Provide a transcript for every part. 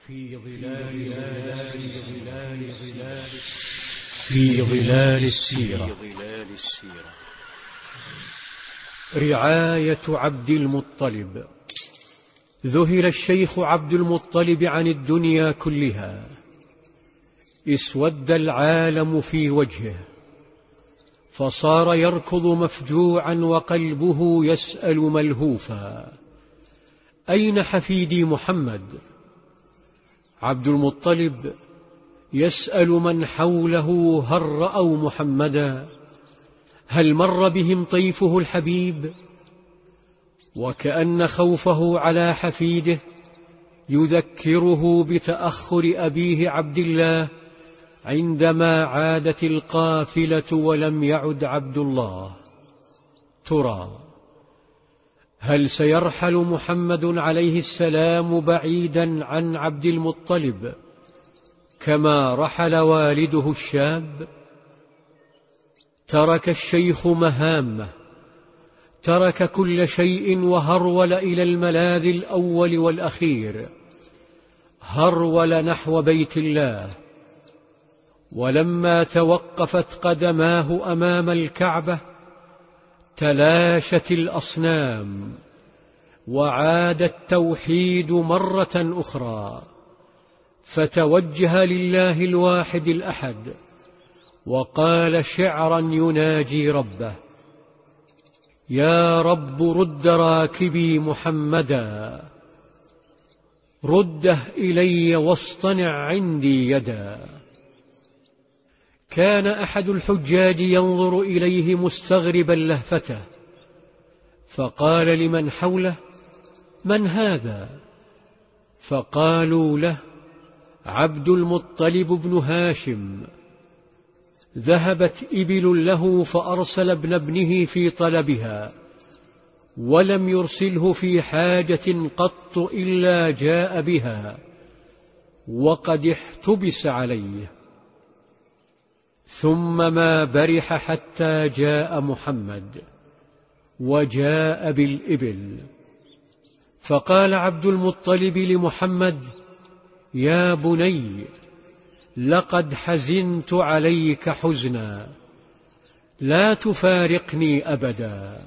في ظلال السيرة. رعاية عبد المطلب. ذهل الشيخ عبد المطلب عن الدنيا كلها، اسود العالم في وجهه، فصار يركض مفجوعا وقلبه يسأل ملهوفا: أين حفيدي محمد؟ عبد المطلب يسأل من حوله: هل رأوا محمدا؟ هل مر بهم طيفه الحبيب؟ وكأن خوفه على حفيده يذكره بتأخر أبيه عبد الله عندما عادت القافلة ولم يعد عبد الله. ترى هل سيرحل محمد عليه السلام بعيدا عن عبد المطلب كما رحل والده الشاب؟ ترك الشيخ مهامه، ترك كل شيء وهرول إلى الملاذ الأول والأخير، هرول نحو بيت الله. ولما توقفت قدماه أمام الكعبة تلاشت الأصنام وعاد التوحيد مرة أخرى، فتوجه لله الواحد الأحد وقال شعرا يناجي ربه: يا رب رد راكبي محمدا، رده إلي واصطنع عندي يدا. كان أحد الحجاج ينظر إليه مستغربا لهفته، فقال لمن حوله: من هذا؟ فقالوا له: عبد المطلب بن هاشم، ذهبت إبل له فأرسل ابنه في طلبها، ولم يرسله في حاجة قط إلا جاء بها، وقد احتبس عليه. ثم ما برح حتى جاء محمد وجاء بالإبل، فقال عبد المطلب لمحمد: يا بني، لقد حزنت عليك حزنا، لا تفارقني أبدا.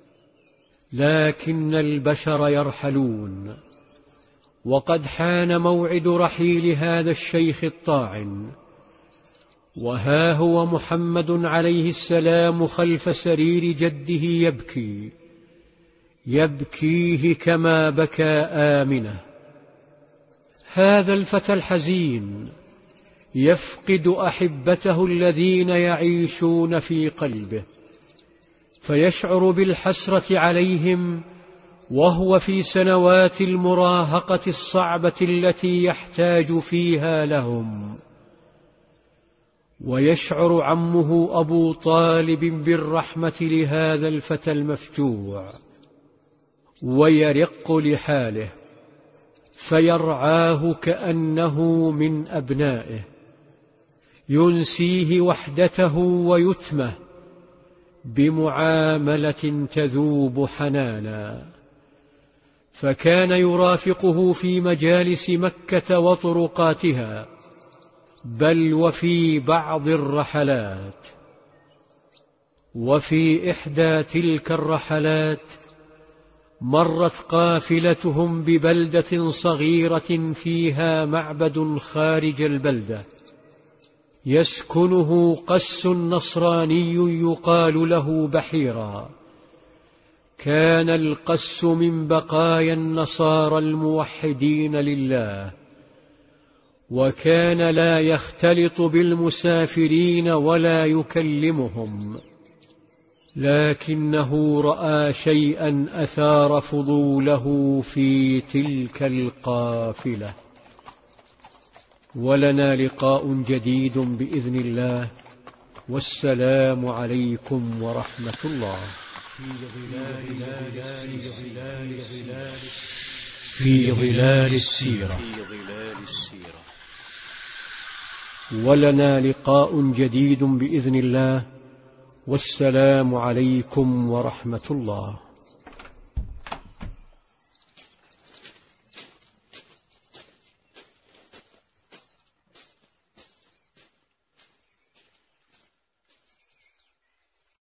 لكن البشر يرحلون، وقد حان موعد رحيل هذا الشيخ الطاعن، وها هو محمد عليه السلام خلف سرير جده يبكي، يبكيه كما بكى آمنة. هذا الفتى الحزين يفقد أحبته الذين يعيشون في قلبه، فيشعر بالحسرة عليهم وهو في سنوات المراهقة الصعبة التي يحتاج فيها لهم. ويشعر عمه أبو طالب بالرحمة لهذا الفتى المفجوع، ويرق لحاله، فيرعاه كأنه من أبنائه، ينسيه وحدته ويتمه بمعاملة تذوب حنانا. فكان يرافقه في مجالس مكة وطرقاتها، بل وفي بعض الرحلات. وفي إحدى تلك الرحلات مرت قافلتهم ببلدة صغيرة فيها معبد خارج البلدة يسكنه قس نصراني يقال له بحيرا. كان القس من بقايا النصارى الموحدين لله، وكان لا يختلط بالمسافرين ولا يكلمهم، لكنه رأى شيئا أثار فضوله في تلك القافلة. ولنا لقاء جديد بإذن الله، والسلام عليكم ورحمة الله. في ظلال السيرة. ولنا لقاء جديد بإذن الله، والسلام عليكم ورحمة الله.